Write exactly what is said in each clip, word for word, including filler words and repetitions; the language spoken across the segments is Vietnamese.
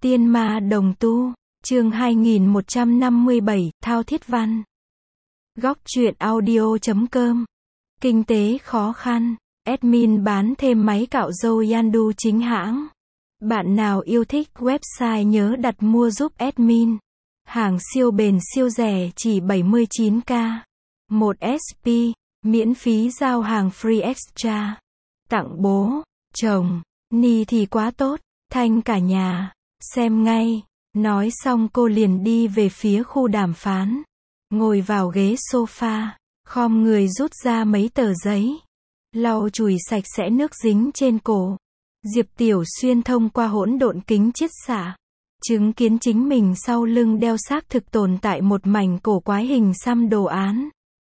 Tiên ma đồng tu, chương hai nghìn một trăm năm mươi bảy, Thao Thiết Văn. Góc truyện audio chấm com. Kinh tế khó khăn. Admin bán thêm máy cạo râu Yandu chính hãng. Bạn nào yêu thích website nhớ đặt mua giúp admin. Hàng siêu bền siêu rẻ chỉ bảy mươi chín k. một ét pê, miễn phí giao hàng free extra. Tặng bố, chồng, ni thì quá tốt, thanh cả nhà. Xem ngay. Nói xong cô liền đi về phía khu đàm phán. Ngồi vào ghế sofa, khom người rút ra mấy tờ giấy. Lau chùi sạch sẽ nước dính trên cổ. Diệp Tiểu Xuyên thông qua hỗn độn kính chiết xạ, chứng kiến chính mình sau lưng đeo xác thực tồn tại một mảnh cổ quái hình xăm đồ án.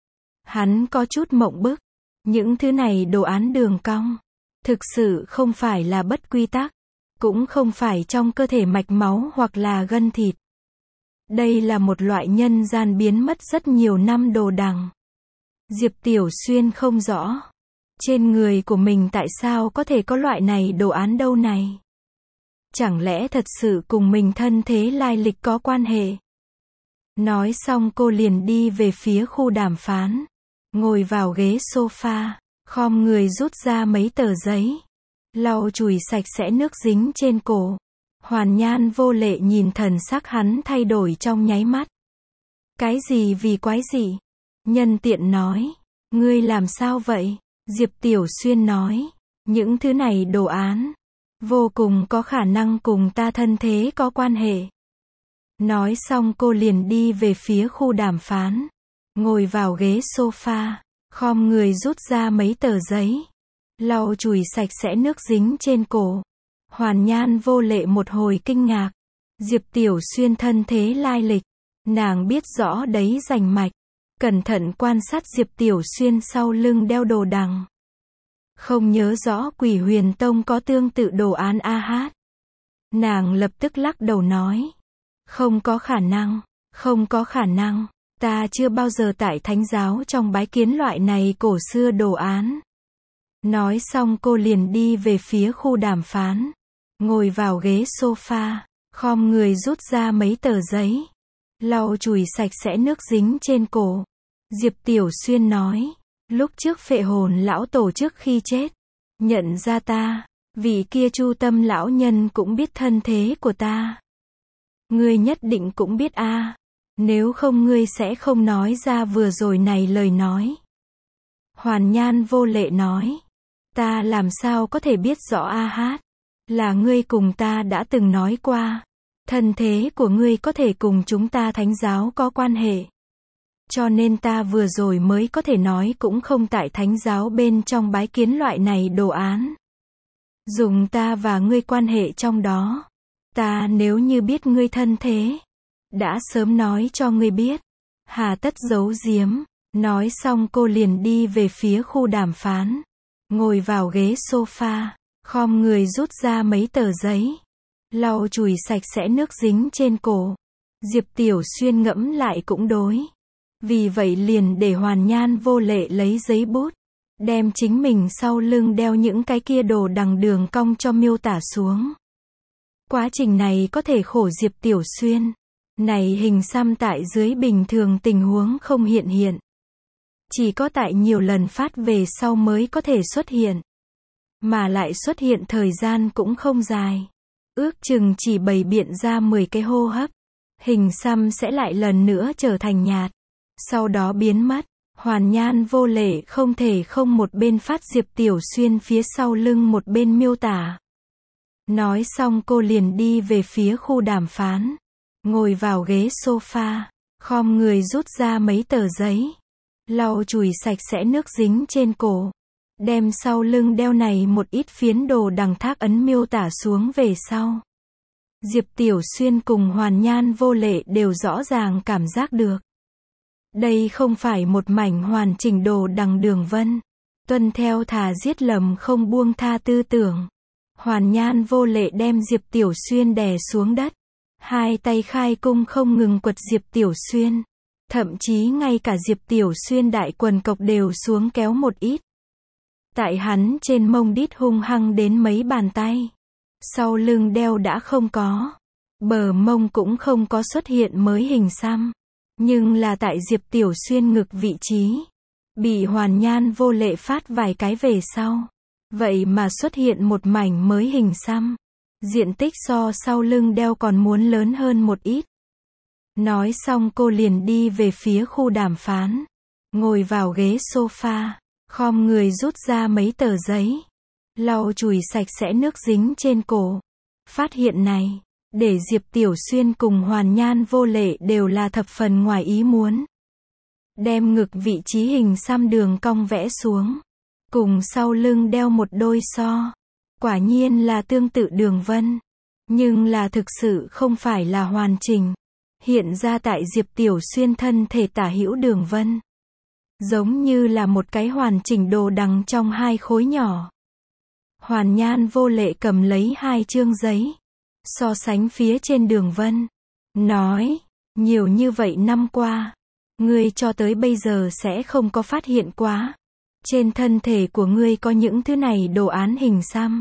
Hắn có chút mộng bức. Những thứ này đồ án đường cong, thực sự không phải là bất quy tắc, cũng không phải trong cơ thể mạch máu hoặc là gân thịt. Đây là một loại nhân gian biến mất rất nhiều năm đồ đằng. Diệp Tiểu Xuyên không rõ, trên người của mình tại sao có thể có loại này đồ án đâu này. Chẳng lẽ thật sự cùng mình thân thế lai lịch có quan hệ? Nói xong cô liền đi về phía khu đàm phán. Ngồi vào ghế sofa, khom người rút ra mấy tờ giấy. Lau chùi sạch sẽ nước dính trên cổ. Hoàn Nhan vô lệ nhìn thần sắc hắn thay đổi trong nháy mắt. Cái gì vì quái gì? Nhân tiện nói. Ngươi làm sao vậy? Diệp Tiểu Xuyên nói. Những thứ này đồ án, vô cùng có khả năng cùng ta thân thế có quan hệ. Nói xong cô liền đi về phía khu đàm phán. Ngồi vào ghế sofa, khom người rút ra mấy tờ giấy. Lau chùi sạch sẽ nước dính trên cổ. Hoàn Nhan vô lệ một hồi kinh ngạc. Diệp Tiểu Xuyên thân thế lai lịch, nàng biết rõ đấy rành mạch. Cẩn thận quan sát Diệp Tiểu Xuyên sau lưng đeo đồ đằng. Không nhớ rõ Quỷ Huyền Tông có tương tự đồ án a hát. Nàng lập tức lắc đầu nói. Không có khả năng, không có khả năng. Ta chưa bao giờ tại thánh giáo trong bái kiến loại này cổ xưa đồ án. Nói xong cô liền đi về phía khu đàm phán. Ngồi vào ghế sofa, khom người rút ra mấy tờ giấy. Lau chùi sạch sẽ nước dính trên cổ. Diệp Tiểu Xuyên nói. Lúc trước Phệ Hồn lão tổ trước khi chết, nhận ra ta, vị kia Chu Tâm lão nhân cũng biết thân thế của ta. Ngươi nhất định cũng biết a, à. Nếu không ngươi sẽ không nói ra vừa rồi này lời nói. Hoàn Nhan vô lệ nói. Ta làm sao có thể biết rõ a hát? Là ngươi cùng ta đã từng nói qua. Thân thế của ngươi có thể cùng chúng ta thánh giáo có quan hệ. Cho nên ta vừa rồi mới có thể nói cũng không tại thánh giáo bên trong bái kiến loại này đồ án. Dùng ta và ngươi quan hệ trong đó. Ta nếu như biết ngươi thân thế, đã sớm nói cho ngươi biết. Hà tất giấu giếm. Nói xong cô liền đi về phía khu đàm phán. Ngồi vào ghế sofa, khom người rút ra mấy tờ giấy. Lau chùi sạch sẽ nước dính trên cổ. Diệp Tiểu Xuyên ngẫm lại cũng đối. Vì vậy liền để Hoàn Nhan vô lệ lấy giấy bút, đem chính mình sau lưng đeo những cái kia đồ đằng đường cong cho miêu tả xuống. Quá trình này có thể khổ Diệp Tiểu Xuyên. Này hình xăm tại dưới bình thường tình huống không hiện hiện. Chỉ có tại nhiều lần phát về sau mới có thể xuất hiện. Mà lại xuất hiện thời gian cũng không dài. Ước chừng chỉ bày biện ra mười cái hô hấp. Hình xăm sẽ lại lần nữa trở thành nhạt. Sau đó biến mất. Hoàn Nhan vô lệ không thể không một bên phát Diệp Tiểu Xuyên phía sau lưng một bên miêu tả. Nói xong cô liền đi về phía khu đàm phán. Ngồi vào ghế sofa, khom người rút ra mấy tờ giấy. Lau chùi sạch sẽ nước dính trên cổ. Đem sau lưng đeo này một ít phiến đồ đằng thác ấn miêu tả xuống về sau. Diệp Tiểu Xuyên cùng Hoàn Nhan vô lệ đều rõ ràng cảm giác được. Đây không phải một mảnh hoàn chỉnh đồ đằng đường vân. Tuân theo thà giết lầm không buông tha tư tưởng. Hoàn Nhan vô lệ đem Diệp Tiểu Xuyên đè xuống đất. Hai tay khai cung không ngừng quật Diệp Tiểu Xuyên. Thậm chí ngay cả Diệp Tiểu Xuyên đại quần cộc đều xuống kéo một ít. Tại hắn trên mông đít hung hăng đến mấy bàn tay. Sau lưng đeo đã không có. Bờ mông cũng không có xuất hiện mới hình xăm. Nhưng là tại Diệp Tiểu Xuyên ngực vị trí. Bị Hoàn Nhan Vô Lệ phát vài cái về sau. Vậy mà xuất hiện một mảnh mới hình xăm. Diện tích so sau lưng đeo còn muốn lớn hơn một ít. Nói xong cô liền đi về phía khu đàm phán. Ngồi vào ghế sofa. Khom người rút ra mấy tờ giấy. Lau chùi sạch sẽ nước dính trên cổ. Phát hiện này, để Diệp Tiểu Xuyên cùng Hoàn Nhan Vô Lệ đều là thập phần ngoài ý muốn. Đem ngực vị trí hình xăm đường cong vẽ xuống. Cùng sau lưng đeo một đôi so. Quả nhiên là tương tự đường vân. Nhưng là thực sự không phải là hoàn chỉnh. Hiện ra tại Diệp Tiểu Xuyên thân thể tả hữu đường vân. Giống như là một cái hoàn chỉnh đồ đằng trong hai khối nhỏ. Hoàn Nhan Vô Lệ cầm lấy hai chương giấy. So sánh phía trên đường vân. Nói, nhiều như vậy năm qua. Ngươi cho tới bây giờ sẽ không có phát hiện quá. Trên thân thể của ngươi có những thứ này đồ án hình xăm.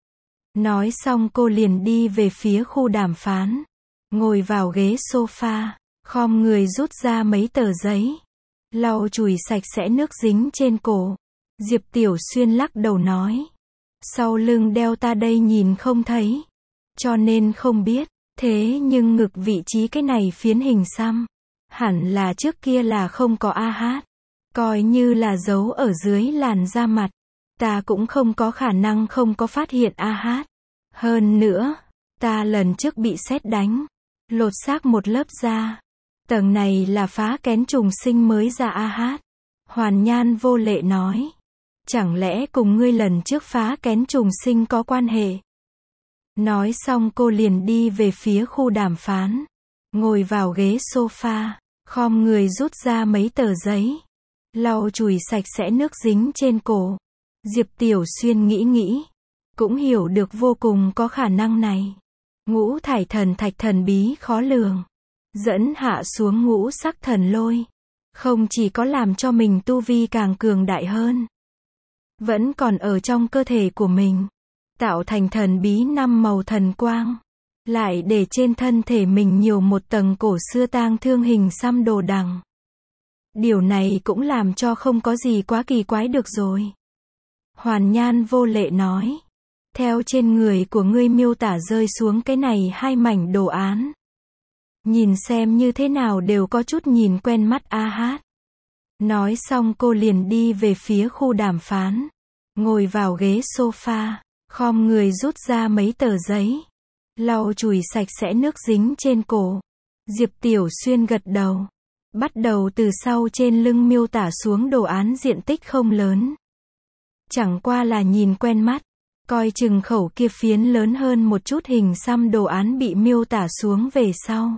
Nói xong cô liền đi về phía khu đàm phán. Ngồi vào ghế sofa. Khom người rút ra mấy tờ giấy. Lau chùi sạch sẽ nước dính trên cổ. Diệp Tiểu Xuyên lắc đầu nói. Sau lưng đeo ta đây nhìn không thấy. Cho nên không biết. Thế nhưng ngực vị trí cái này phiến hình xăm. Hẳn là trước kia là không có a hát. Coi như là giấu ở dưới làn da mặt. Ta cũng không có khả năng không có phát hiện a hát. Hơn nữa, ta lần trước bị sét đánh. Lột xác một lớp da. Tầng này là phá kén trùng sinh mới ra a hát. Hoàn Nhan Vô Lệ nói. Chẳng lẽ cùng ngươi lần trước phá kén trùng sinh có quan hệ? Nói xong cô liền đi về phía khu đàm phán. Ngồi vào ghế sofa. Khom người rút ra mấy tờ giấy. Lau chùi sạch sẽ nước dính trên cổ. Diệp Tiểu Xuyên nghĩ nghĩ. Cũng hiểu được vô cùng có khả năng này. Ngũ thải thần thạch thần bí khó lường. Dẫn hạ xuống ngũ sắc thần lôi. Không chỉ có làm cho mình tu vi càng cường đại hơn. Vẫn còn ở trong cơ thể của mình. Tạo thành thần bí năm màu thần quang. Lại để trên thân thể mình nhiều một tầng cổ xưa tang thương hình xăm đồ đằng. Điều này cũng làm cho không có gì quá kỳ quái được rồi. Hoàn Nhan Vô Lệ nói. Theo trên người của ngươi miêu tả rơi xuống cái này hai mảnh đồ án. Nhìn xem như thế nào đều có chút nhìn quen mắt a hát. Nói xong cô liền đi về phía khu đàm phán. Ngồi vào ghế sofa. Khom người rút ra mấy tờ giấy. Lau chùi sạch sẽ nước dính trên cổ. Diệp Tiểu Xuyên gật đầu. Bắt đầu từ sau trên lưng miêu tả xuống đồ án diện tích không lớn. Chẳng qua là nhìn quen mắt. Coi chừng khẩu kia phiến lớn hơn một chút hình xăm đồ án bị miêu tả xuống về sau.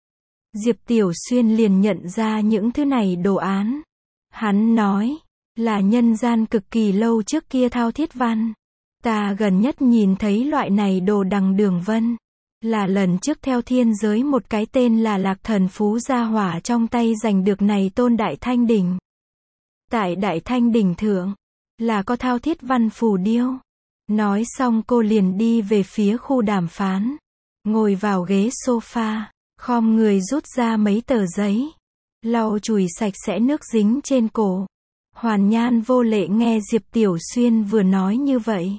Diệp Tiểu Xuyên liền nhận ra những thứ này đồ án. Hắn nói. Là nhân gian cực kỳ lâu trước kia thao thiết văn. Ta gần nhất nhìn thấy loại này đồ đằng đường vân. Là lần trước theo thiên giới một cái tên là Lạc Thần Phú Gia Hỏa trong tay giành được này tôn Đại Thanh Đỉnh. Tại Đại Thanh Đỉnh thượng. Là có thao thiết văn phù điêu. Nói xong cô liền đi về phía khu đàm phán. Ngồi vào ghế sofa. Khom người rút ra mấy tờ giấy. Lau chùi sạch sẽ nước dính trên cổ. Hoàn Nhan Vô Lệ nghe Diệp Tiểu Xuyên vừa nói như vậy.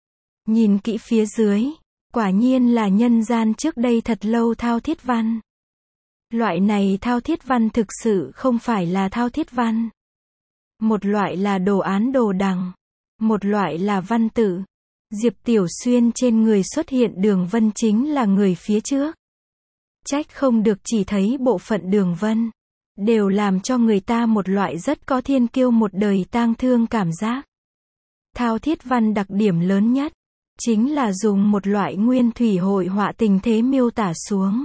Nhìn kỹ phía dưới. Quả nhiên là nhân gian trước đây thật lâu thao thiết văn. Loại này thao thiết văn thực sự không phải là thao thiết văn. Một loại là đồ án đồ đằng. Một loại là văn tự. Diệp Tiểu Xuyên trên người xuất hiện đường vân chính là người phía trước. Trách không được chỉ thấy bộ phận đường vân. Đều làm cho người ta một loại rất có thiên kiêu một đời tang thương cảm giác. Thao thiết văn đặc điểm lớn nhất. Chính là dùng một loại nguyên thủy hội họa tình thế miêu tả xuống.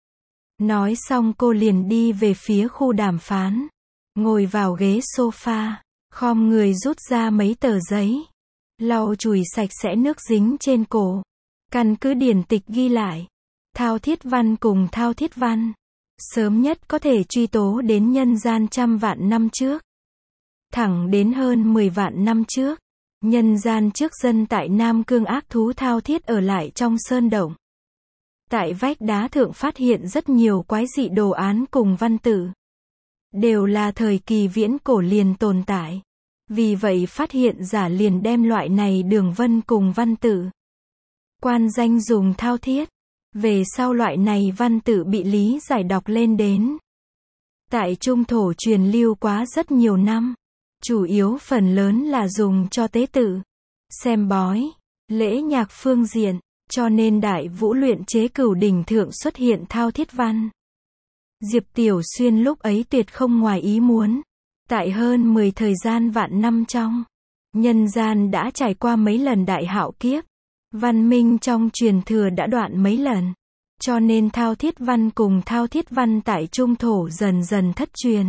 Nói xong cô liền đi về phía khu đàm phán. Ngồi vào ghế sofa. Khom người rút ra mấy tờ giấy. Lau chùi sạch sẽ nước dính trên cổ. Căn cứ điển tịch ghi lại. Thao thiết văn cùng thao thiết văn. Sớm nhất có thể truy tố đến nhân gian trăm vạn năm trước. Thẳng đến hơn mười vạn năm trước. Nhân gian trước dân tại Nam Cương ác thú thao thiết ở lại trong sơn động. Tại vách đá thượng phát hiện rất nhiều quái dị đồ án cùng văn tự. Đều là thời kỳ viễn cổ liền tồn tại. Vì vậy phát hiện giả liền đem loại này đường vân cùng văn tự quan danh dùng thao thiết. Về sau loại này văn tự bị lý giải đọc lên đến. Tại Trung Thổ truyền lưu quá rất nhiều năm. Chủ yếu phần lớn là dùng cho tế tự, xem bói, lễ nhạc phương diện, cho nên Đại Vũ luyện chế cửu đỉnh thượng xuất hiện thao thiết văn. Diệp Tiểu Xuyên lúc ấy tuyệt không ngoài ý muốn. Tại hơn mười thời gian vạn năm trong, nhân gian đã trải qua mấy lần đại hạo kiếp. Văn minh trong truyền thừa đã đoạn mấy lần. Cho nên thao thiết văn cùng thao thiết văn tại Trung Thổ dần dần thất truyền.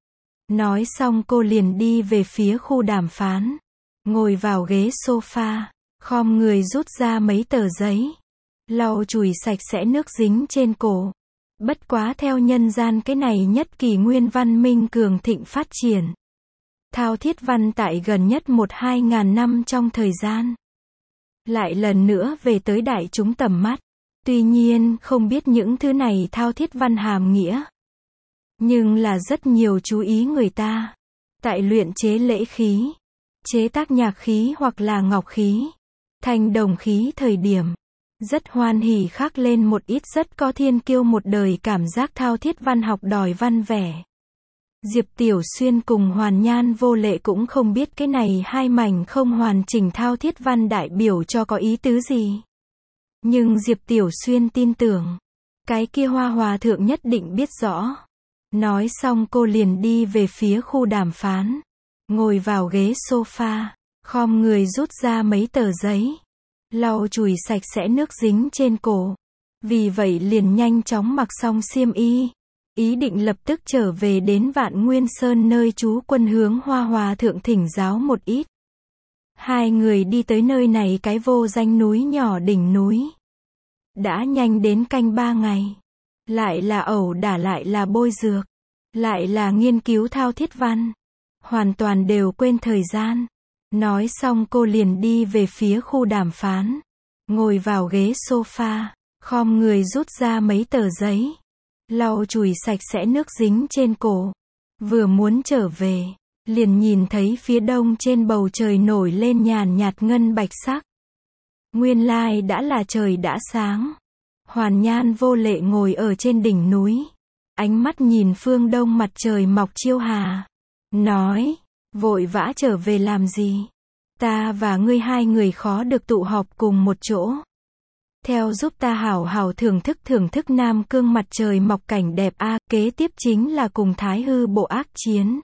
Nói xong cô liền đi về phía khu đàm phán. Ngồi vào ghế sofa, khom người rút ra mấy tờ giấy. Lau chùi sạch sẽ nước dính trên cổ. Bất quá theo nhân gian cái này nhất kỷ nguyên văn minh cường thịnh phát triển. Thao thiết văn tại gần nhất một hai ngàn năm trong thời gian. Lại lần nữa về tới đại chúng tầm mắt. Tuy nhiên không biết những thứ này thao thiết văn hàm nghĩa. Nhưng là rất nhiều chú ý người ta. Tại luyện chế lễ khí, chế tác nhạc khí hoặc là ngọc khí, thanh đồng khí thời điểm. Rất hoan hỉ khắc lên một ít rất có thiên kiêu một đời cảm giác thao thiết văn học đòi văn vẻ. Diệp Tiểu Xuyên cùng Hoàn Nhan Vô Lệ cũng không biết cái này hai mảnh không hoàn chỉnh thao thiết văn đại biểu cho có ý tứ gì. Nhưng Diệp Tiểu Xuyên tin tưởng, cái kia Hoa Hòa thượng nhất định biết rõ. Nói xong cô liền đi về phía khu đàm phán. Ngồi vào ghế sofa, khom người rút ra mấy tờ giấy. Lau chùi sạch sẽ nước dính trên cổ. Vì vậy liền nhanh chóng mặc xong xiêm y. Ý định lập tức trở về đến Vạn Nguyên Sơn nơi trú quân hướng Hoa Hòa thượng thỉnh giáo một ít. Hai người đi tới nơi này cái vô danh núi nhỏ đỉnh núi. Đã nhanh đến canh ba ngày. Lại là ẩu đả lại là bôi dược. Lại là nghiên cứu thao thiết văn. Hoàn toàn đều quên thời gian. Nói xong cô liền đi về phía khu đàm phán. Ngồi vào ghế sofa, khom người rút ra mấy tờ giấy. Lau chùi sạch sẽ nước dính trên cổ. Vừa muốn trở về, liền nhìn thấy phía đông trên bầu trời nổi lên nhàn nhạt ngân bạch sắc. Nguyên lai đã là trời đã sáng. Hoàn Nhan Vô Lệ ngồi ở trên đỉnh núi. Ánh mắt nhìn phương đông mặt trời mọc chiêu hà. Nói, vội vã trở về làm gì? Ta và ngươi hai người khó được tụ họp cùng một chỗ. Theo giúp ta hảo hảo thưởng thức thưởng thức Nam Cương mặt trời mọc cảnh đẹp a, kế tiếp chính là cùng Thái Hư bộ ác chiến.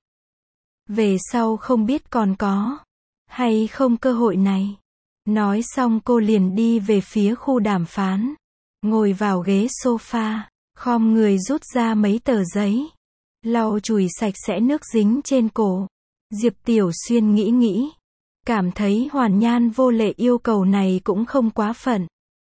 Về sau không biết còn có hay không cơ hội này. Nói xong cô liền đi về phía khu đàm phán. Ngồi vào ghế sofa, khom người rút ra mấy tờ giấy. Lau chùi sạch sẽ nước dính trên cổ. Diệp Tiểu Xuyên nghĩ nghĩ. Cảm thấy Hoàn Nhan Vô Lệ yêu cầu này cũng không quá phận.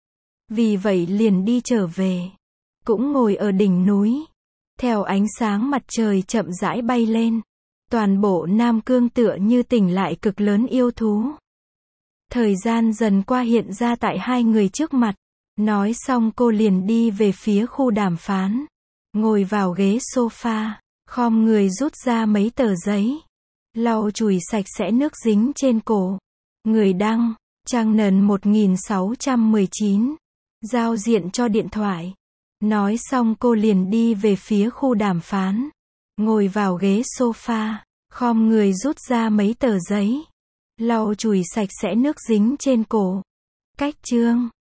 Vì vậy liền đi trở về. Cũng ngồi ở đỉnh núi. Theo ánh sáng mặt trời chậm rãi bay lên. Toàn bộ Nam Cương tựa như tỉnh lại cực lớn yêu thú. Thời gian dần qua hiện ra tại hai người trước mặt. Nói xong cô liền đi về phía khu đàm phán. Ngồi vào ghế sofa, khom người rút ra mấy tờ giấy. Lau chùi sạch sẽ nước dính trên cổ. Người đăng, trang nền một nghìn sáu trăm mười chín. Giao diện cho điện thoại. Nói xong cô liền đi về phía khu đàm phán. Ngồi vào ghế sofa, khom người rút ra mấy tờ giấy. Lau chùi sạch sẽ nước dính trên cổ. Cách chương